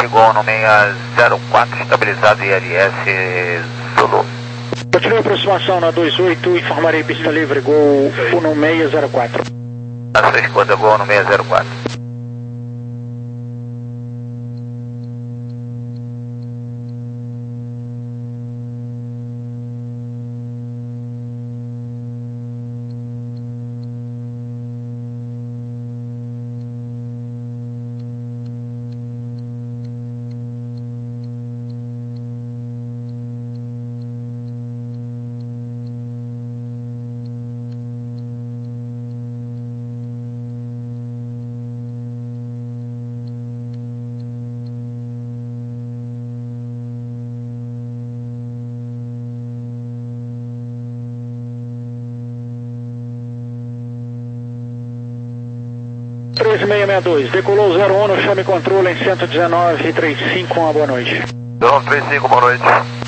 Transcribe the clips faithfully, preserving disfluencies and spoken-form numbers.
Gol no seis zero quatro, estabilizado I L S Zulu. Continue a aproximação na dois oito, informarei pista livre, Gol no seis zero quatro. A sua escuta, Gol no seis zero quatro. três seis seis dois, decolou zero um, chame controle em cento e dezenove, trinta e cinco, uma boa noite. zero um três cinco, boa noite.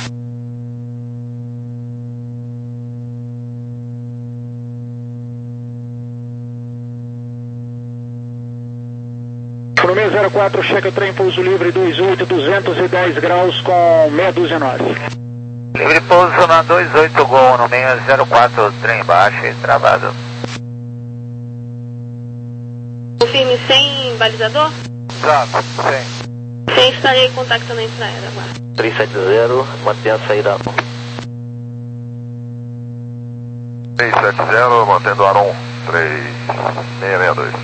No seis zero quatro, cheque o trem, pouso livre, dois oito, duzentos e dez graus com meia dúzia nove. Livre pouso na dois oito, Gol no seis zero quatro, trem baixo e travado. Confirme sem balizador? Exato, sim. Sem, estarei contactando a entrada agora. três sete zero, mantenha a saída. três sete zero, mantendo Aron três seis seis dois.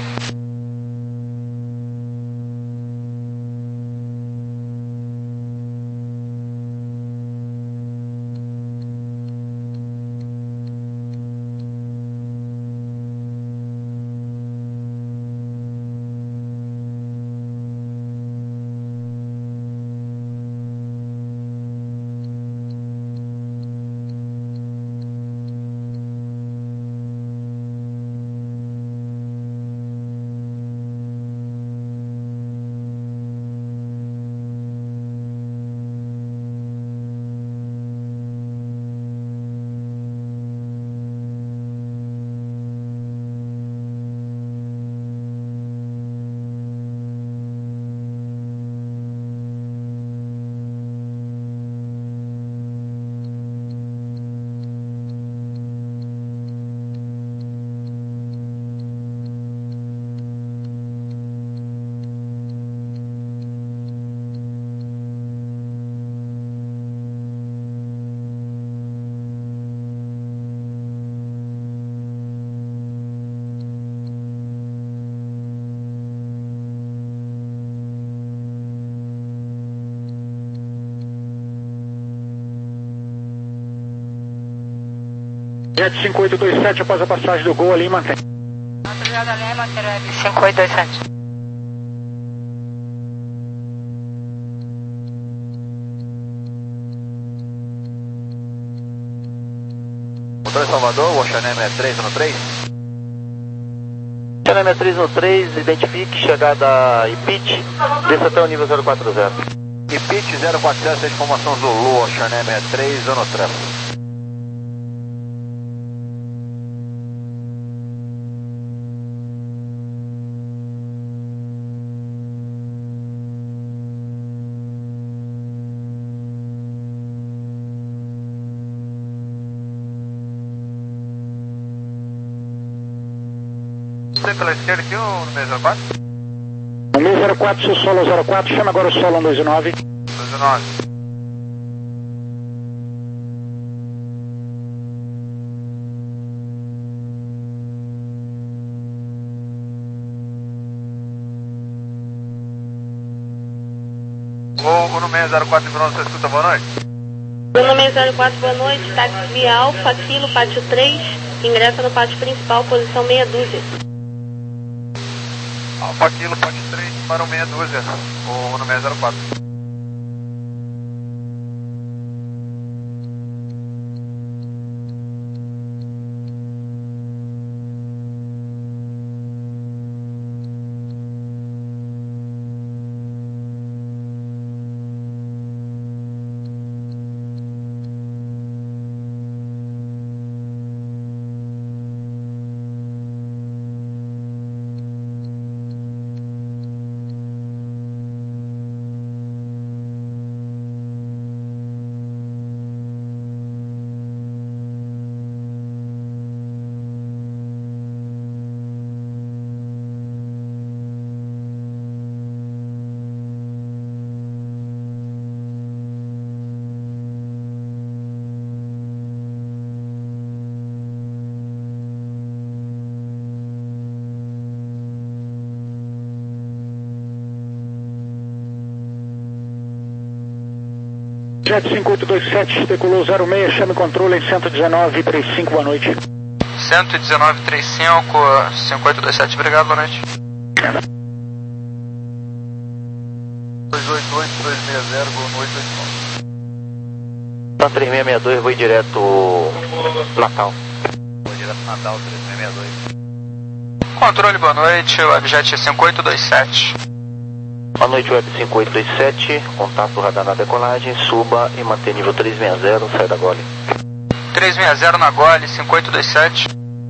Jet cinco oito dois sete, após a passagem do Gol ali, mantém. Obrigada, Lima, cinco oito dois sete. Motor Salvador, o Xanem é três um três. Xanem é três um três, identifique chegada e pitch, desça até o nível zero quatro zero. E pitch zero quatro zero, seis informação Zulu, o Xanem é três um três. Você pela esquerda aqui ou no seis zero quatro? No seis zero quatro, seu solo zero quatro, chama agora o solo um dois nove. dois nove. O no seis zero quatro, você escuta, boa noite? No seis zero quatro, boa noite, táxi Alfa, Kilo, pátio três, ingressa no pátio principal, posição meia dúzia. Alfa Kilo, pátio três, para o meia dúzia, o no seis zero quatro. Jet cinco oito dois sete, decolou zero seis, chame controle em cento e dezenove trinta e cinco, boa noite. cento e dezenove trinta e cinco, cinco oito dois sete, obrigado, boa noite. dois oito oito, dois seis zero, boa noite, oito nove. Tá três seis seis dois, vou direto Natal. Vou direto Natal, três seis seis dois. Controle, boa noite, Webjet cinco oito dois sete. Boa noite, Web cinco oito dois sete, contato radar na decolagem, suba e mantém nível três seis zero, sai da Gole. três seis zero na Gole, cinco oito dois sete.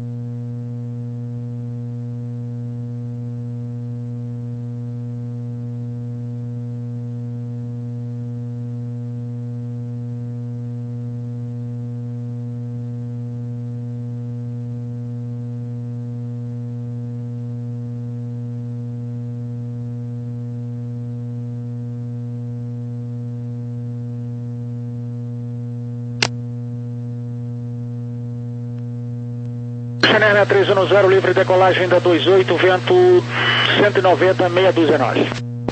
Channel seis três um zero, livre decolagem da dois oito, vento cento e noventa, meia dúzia nove.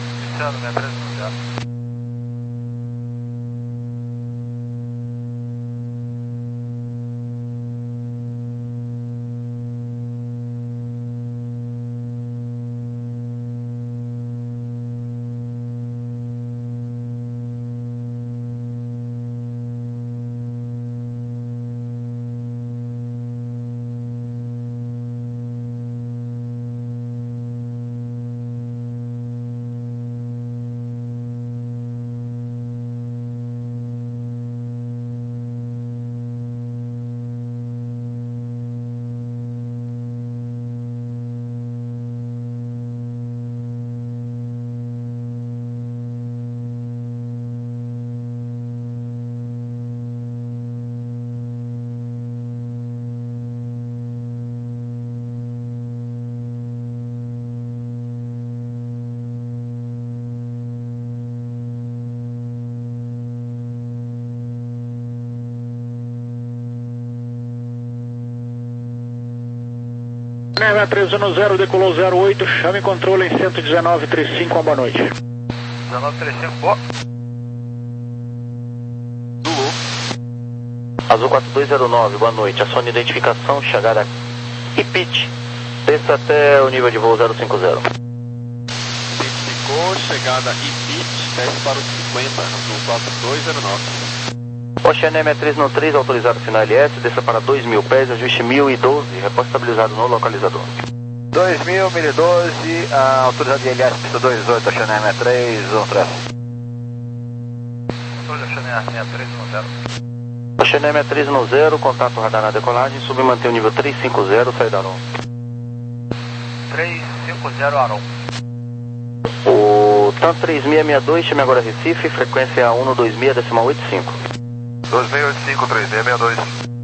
Channel seis três um zero, decolou zero oito, chame controle em cento e dezenove trinta e cinco, uma boa noite. dezenove trinta e cinco, boa. Azul quatro dois zero nove, boa noite, acione identificação, chegada e pitch, desça até o nível de voo zero cinco zero. Identificou, chegada e pitch, desce para o cinquenta, Azul quatro dois zero nove. Oceanem seis três um três, autorizado final L S, desça para dois mil pés, ajuste mil e doze, repórte estabilizado no localizador. dois mil, mil e doze, uh, autorizado de L S, pista dois oito, Oceanem seis três um três. Oceanem seis três um zero. Oceanem seis três um zero, contato radar na decolagem, sub e mantém o nível três cinco zero, sai da Aron. três cinco zero, Aron. O TAM três seis seis dois, chame agora Recife, frequência cento e vinte e seis, decimal oitenta e cinco. dois seis oito cinco, três seis seis dois.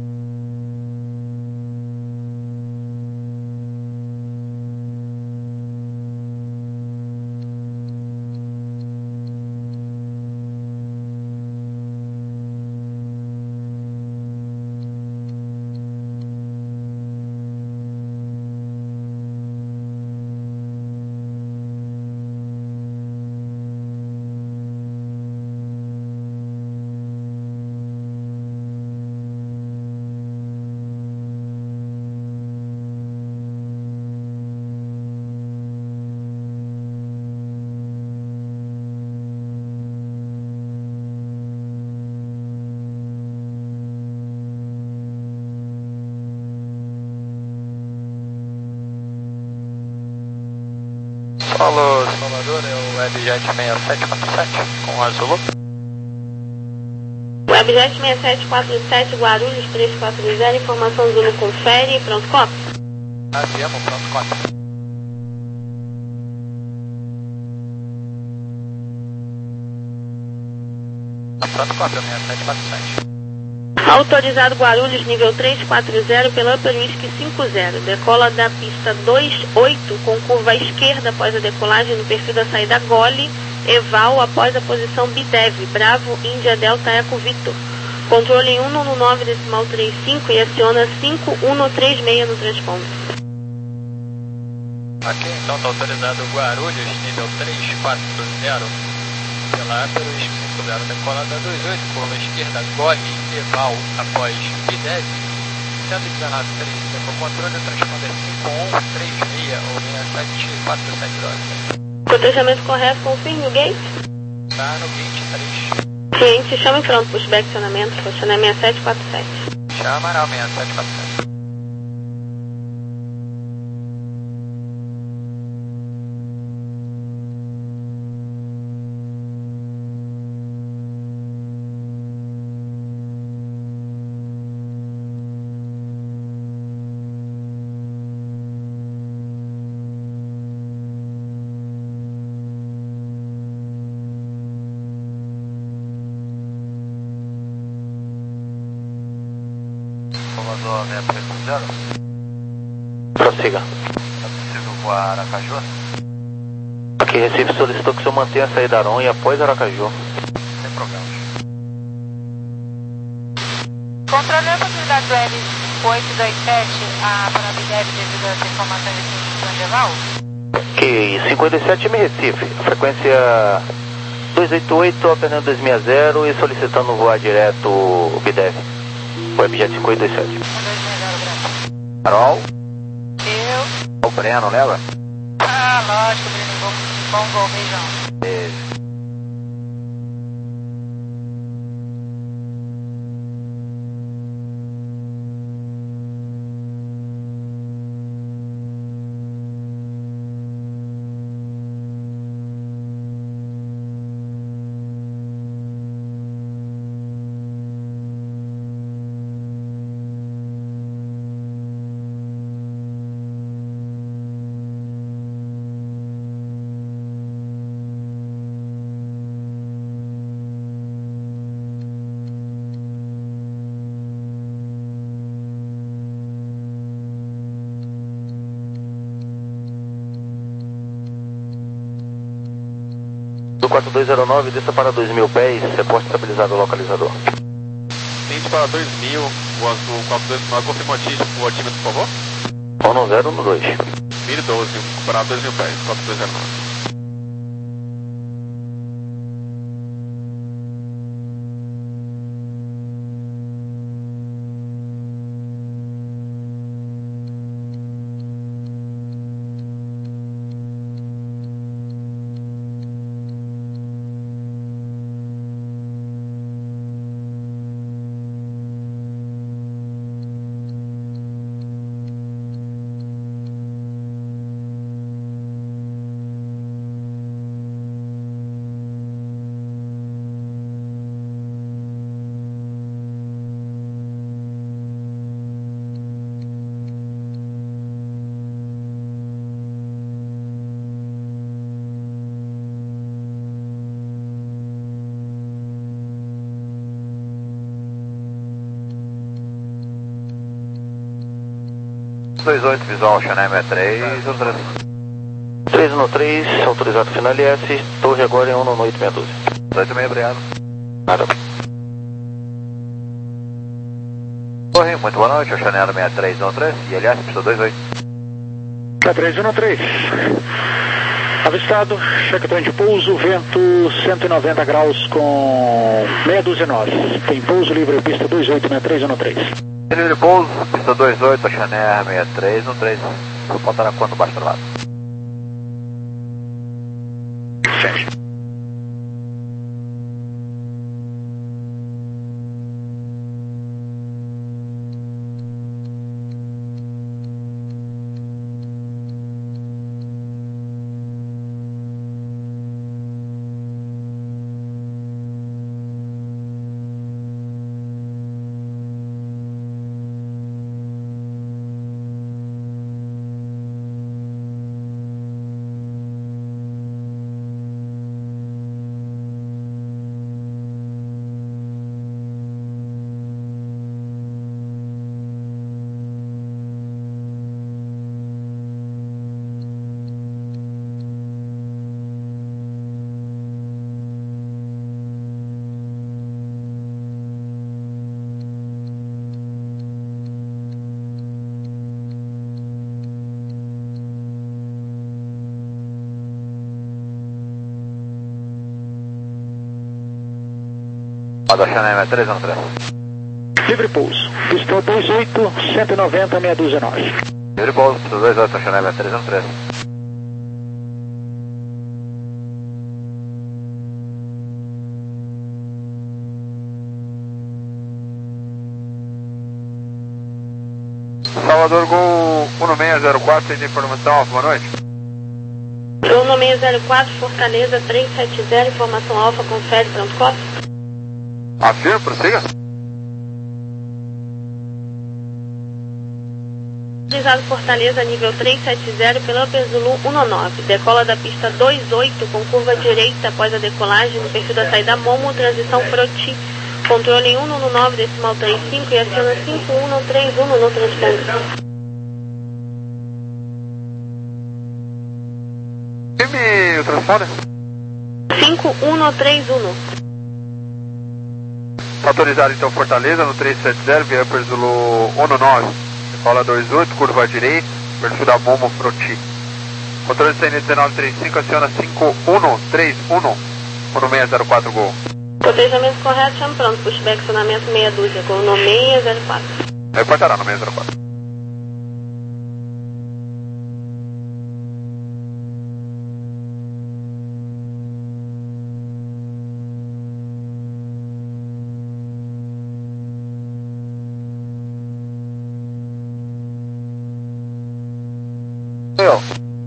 Solo Salvador, é o Webjet seis sete quatro sete com Azul. Webjet seis sete quatro sete, Guarulhos três quatro zero, informação Zulu confere, pronto, copo. Aviamos, pronto, copo. Pronto, copo, seis sete quatro sete. Autorizado Guarulhos, nível três quatro zero, pela Upper Whisky cinco zero. Decola da pista dois oito, com curva à esquerda após a decolagem no perfil da saída Gole, Eval após a posição Bidev, Bravo, Índia, Delta, Eco, Victor. Controle em cento e nove decimal trinta e cinco e aciona cinco um três seis no transponder. Ok, então está autorizado Guarulhos, nível três quatro zero, pela pela Aperos cinco zero, decola da dois oito, curva esquerda, Gole, Eval, após Bidev, cento e dezenove, três cinco, com controle, transponder cinco um três seis ou seis sete quatro sete dois. Cotejamento correto, confirme o gate. Tá no gate três. Cliente, chama em front, pushback, acionamento, Chanel seis sete quatro sete. Chama na seis sete quatro sete. Salvador seis três zero. Prossiga. É possível voar Aracaju? Aqui, Recife solicitou que o senhor mantenha a saída Aron e após Aracaju. Sem problemas. Controle a possibilidade do L oito dois sete, a Parabidev devido às informações aqui de Eval? Que cinquenta e sete M Recife, frequência dois oito oito, operando dois seis zero e solicitando voar direto Bidev. Webjet cinquenta e sete. Carol? Eu. O Breno, lembra? Ah, lógico, Breno. Bom, bom gol, beijão. Beijo. Do quatro dois zero nove, desça para dois mil pés, reporte estabilizado o localizador. Tente para dois mil, o azul quatro dois nove, confirma o atímetro, o atímetro, por favor. um zero um dois. mil e doze, para dois mil pés, quatro dois zero nove. dois oito, visual Chanel sessenta e três, autorizado. três um três, autorizado final L S, torre agora em um nove oito seis doze. oito seis, obrigado. Nada. Torre, muito boa noite, o Chanel sessenta e três um três e L S, pista dois oito. três um três. Avistado, cheque de pouso, vento cento e noventa graus com meia dúzia nós. Tem pouso livre, pista dois oito seis três um três. Livre pouso, pista dois oito, Chanel sessenta e três um três. Vou apontar na quanto baixo travado. Sete. Pode Chanel três um três. Livre pouso. Pista dois oito, cento e noventa, meia dúzia nove. Livre pouso, pista dois oito, Chanel três um três. Salvador Gol um seis zero quatro, tem informação, Alfa, boa noite. Gol seis zero quatro, Fortaleza três sete zero, informação Alfa, confere, pronto, costa. Afirma, prossiga. Utilizado Fortaleza, nível três sete zero, pela Upper Zulu um nove. Decola da pista dois oito, com curva direita após a decolagem, no perfil da saída Momo, transição Froti. Controle um nove nove, decimal trinta e cinco e aciona cinco um três um no transponder. Time, o transponder? cinco um três um. Tá autorizado então Fortaleza no três sete zero, via Upper Zulu um nove. Decola dois oito, curva à direita, perfil da Momo Froti. Controle C N um nove três cinco, aciona cinco um três um no seis zero quatro Gol. Protejamento correto, chama pronto, pushback, acionamento meia dúzia, com o seis zero quatro. Reportará no seis zero quatro. Eu.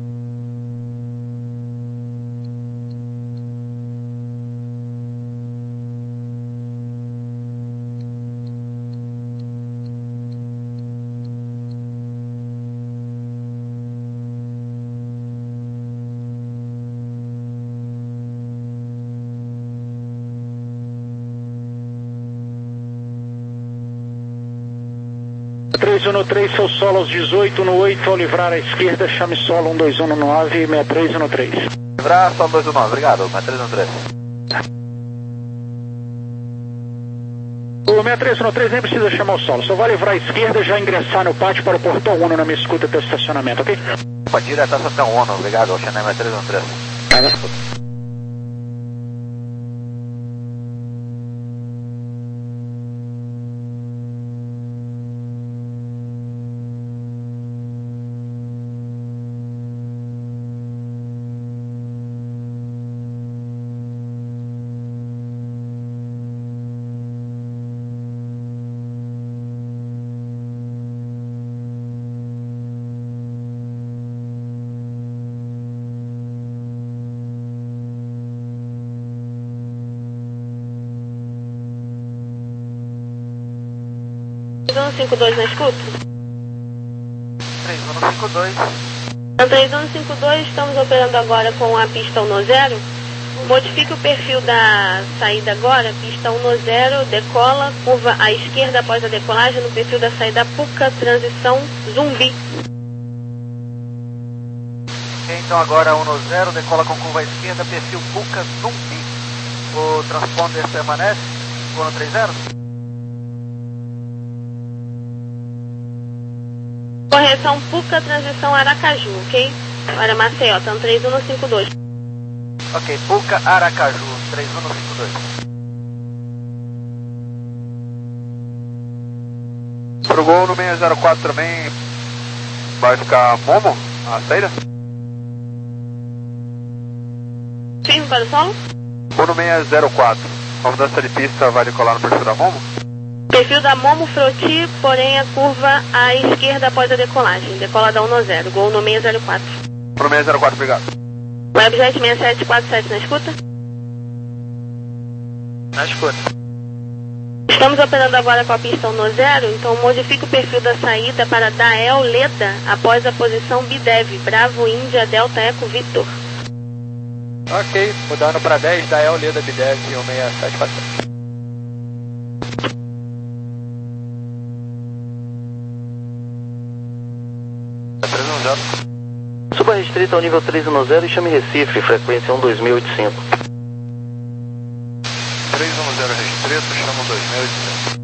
três um três, seu solo aos dezoito, no oito, ao livrar à esquerda, chame solo um dois um nove, seis três um três. Livrar solo dois um nove, obrigado, seis três um três. O seis três um três nem precisa chamar o solo, só vai livrar à esquerda e já ingressar no pátio para o portão um na minha escuta até o estacionamento, ok? Pode direto à estação um, obrigado, Chanel seis três um três. Vai na escuta. três um cinco dois na escuta? três um cinco dois. Então, três um cinco dois, estamos operando agora com a pista um zero. Modifique o perfil da saída agora, pista um zero, decola, curva à esquerda após a decolagem, no perfil da saída Puca, transição Zumbi. Então agora um zero, decola com curva à esquerda, perfil Puca, Zumbi. O transponder permanece, um três zero. Correção Puca, transição Aracaju, ok? Para Maceió, então três um cinco dois. Ok, Puca, Aracaju, três um cinco dois. Pro Gol no seis zero quatro também vai ficar Momo, a saída? Firme para o solo? Ou no seis zero quatro, a mudança de pista vai decolar no perfil da Momo? Perfil da Momo Froti, porém a curva à esquerda após a decolagem. Decola da um zero, gol no seis zero quatro. Pro seis zero quatro, obrigado. Webjet seis sete quatro sete na escuta? Na escuta. Estamos operando agora com a pista um zero, então modifique o perfil da saída para Dael Leda após a posição Bidev, Bravo Índia Delta Eco Victor. Ok, mudando para dez, Dael Leda Bidev um seis sete quatro sete. Suba restrita ao nível três um zero e chame Recife, frequência um dois mil e oitenta e cinco. três um zero restrito, chama dois mil e oitocentos.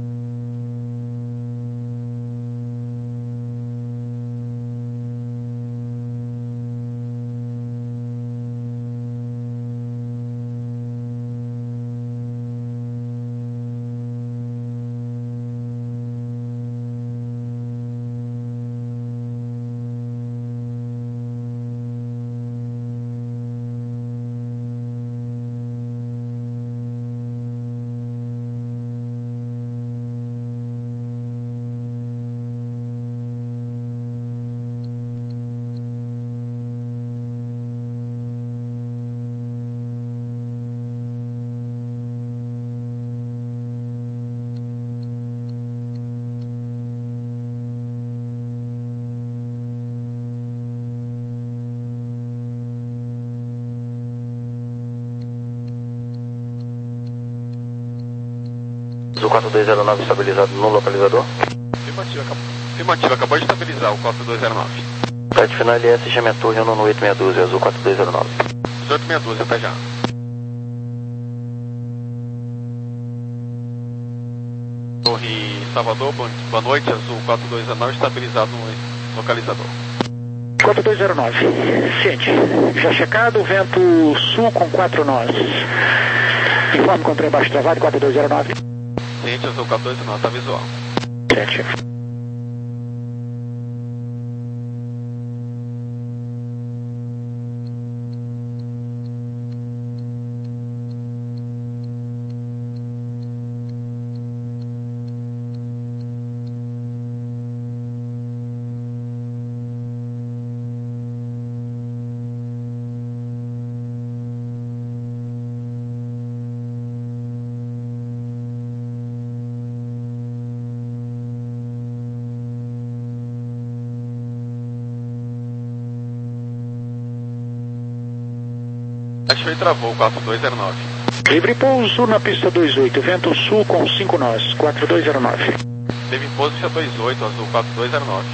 Azul quatro dois zero nove estabilizado no localizador. Afirmativa, acabou, afirmativa, acabou de estabilizar o quatro dois zero nove. Site final L S, chame a torre no oito seis um dois, Azul quatro dois zero nove. oito seis um dois, até já. Torre Salvador, boa noite, Azul quatro dois zero nove, estabilizado no localizador. quatro dois zero nove, ciente. Já checado, vento sul com quatro nós. Informe com trem baixo travado, quatro dois zero nove. Ciente, Azul quatro dois zero nove, tá visual. Ciente. Achei e travou, quatro dois zero nove. Livre pouso na pista dois oito, vento sul com cinco nós, quatro dois zero nove. Teve pouso pista dois oito, Azul quatro dois zero nove.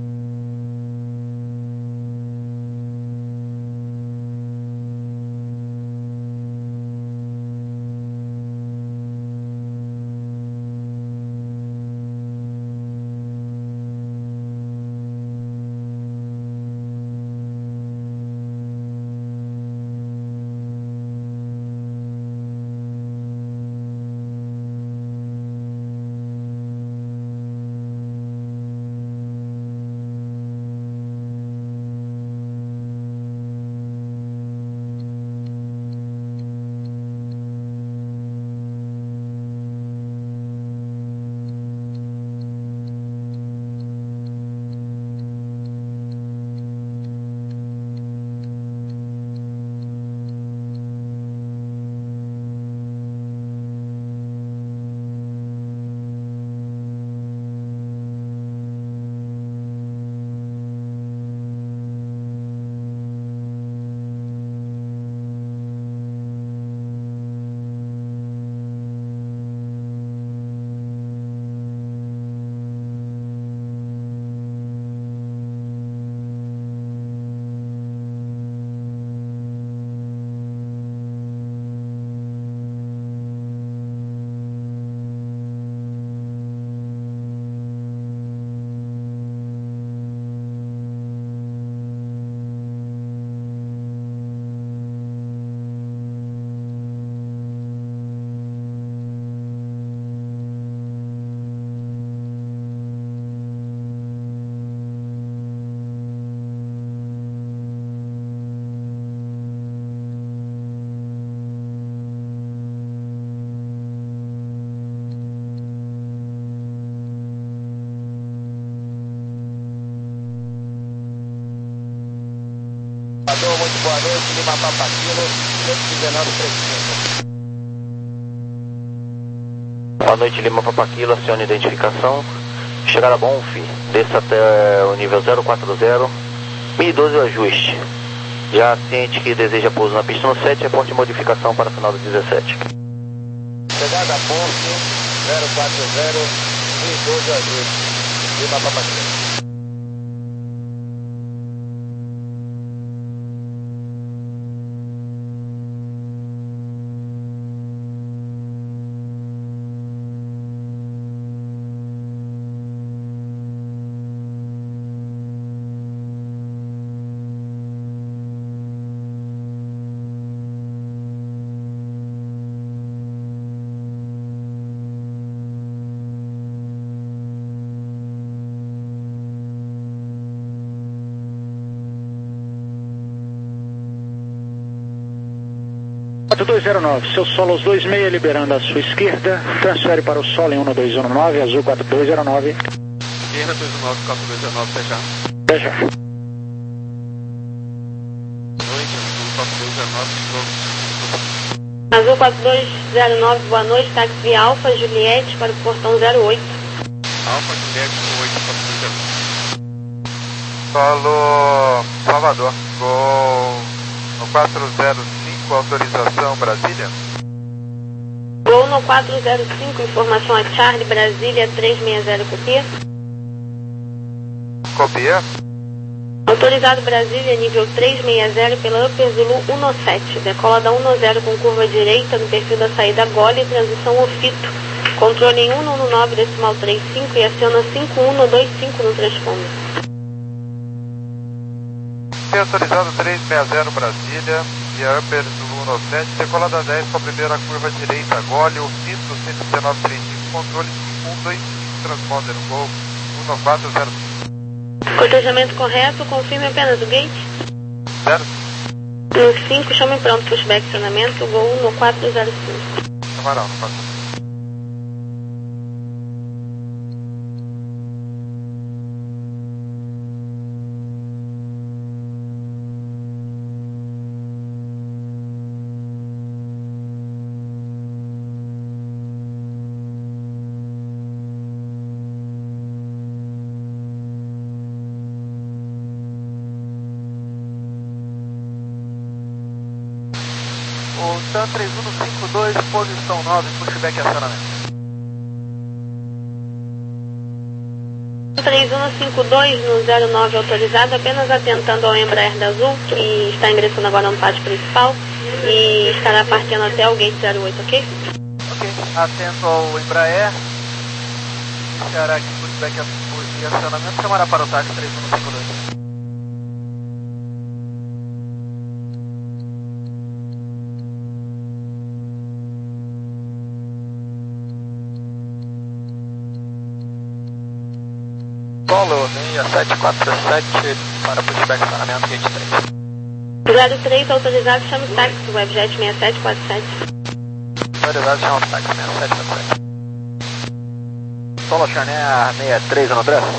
Muito boa noite, Lima Papa Kilo, cento e dezenove trinta e cinco. Boa noite, Lima Papa Kilo, acione identificação. Chegar a Bonf, desça até o nível zero quatro zero, mil e doze o ajuste. Já ciente que deseja pouso na pista no sete, reporte modificação para final do dezessete. Chegada a Bonf, zero quatro zero, mil e doze o ajuste. Lima Papa Kilo. quatro dois zero nove, seu solo aos dois seis, liberando a sua esquerda, transfere para o solo em um dois um nove, azul quatro dois zero nove. Esquerda dois um nove, quatro dois zero nove, até já. Até já. Noite, azul quatro dois zero nove, Azul quatro dois zero nove, boa noite, táxi Alfa Juliette para o portão zero oito. Alfa Juliette oito, quatro dois zero nove. Solo Salvador, com o quatro zero cinco, autorização Brasília. Gol Gol no quatro zero cinco, informação a Charlie, Brasília três seis zero, copia. Copia. Autorizado Brasília, nível três seis zero pela Upper Zulu um sete. Decola da um zero com curva direita no perfil da saída Gole, transição Ofito. Controle em um um nove decimal trinta e cinco e aciona cinco um dois cinco no transponder. Tem autorizado três seis zero Brasília e a Upper Zulu um sete. Decola da dez com a primeira curva direita Gole, Ofito cento e dezenove trinta e cinco. Controle cinco um dois cinco, transponder no Gol um quatro zero cinco. Cortejamento correto, confirme apenas o gate. Zero. No cinco, chame pronto, pushback acionamento, Gol um no quatro zero cinco. Camarão, no quatro. O TAM três um cinco dois, posição nove, pushback e acionamento. três um cinco dois no zero nove autorizado, apenas atentando ao Embraer da Azul, que está ingressando agora no pátio principal e estará partindo até o gate zero oito, ok? Ok, atento ao Embraer, iniciará aqui pushback e acionamento, chamará para o táxi três um cinco dois. Polo seis sete quatro sete para pushback acionamento gate três. zero três autorizado, chame o táxi, Webjet seis sete quatro sete. Autorizado, chama o táxi seis sete quatro sete. Solo Chanair seis três um três.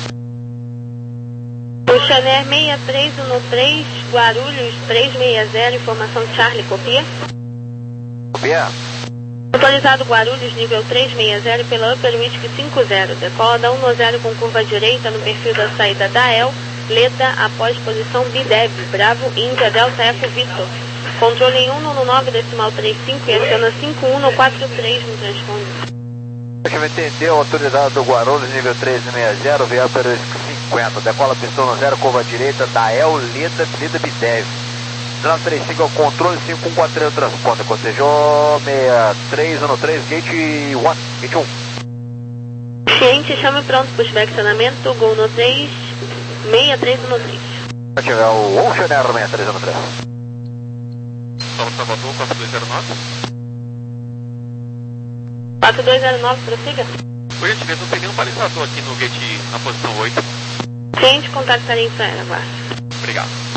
O Chanair seis três um três, Guarulhos três seis zero, informação Charlie, copia. Copia. Autorizado Guarulhos, nível três seis zero pela Upper Whisky cinco zero. Decola da um zero com curva direita no perfil da saída da El, Leda, após posição B D E V, Bravo, Índia, Delta, Eco, Vitor. Controle em um nove decimal trinta e cinco e aciona cinco um quatro três no transponder. Deixa eu entender, autorizado do Guarulhos, nível três seis zero, via Upper Whisky cinquenta. Decola pistão no zero, curva direita da El, Leda, Leda B D E V. dezenove trinta e cinco é o controle, cinco um quatro três o transponder, cortejou seis três um três, gate um, gate um. Ciente, chame pronto, pushback acionamento, Gol no três, seis três um três. Vai tiver o Ocean Air seis três um três. Solo Salvador, quatro dois zero nove. quatro dois zero nove, prossiga. Por gentileza, não tem nenhum balizador aqui no gate na posição oito. Ciente, contactarei em Israel, aguarde. Obrigado.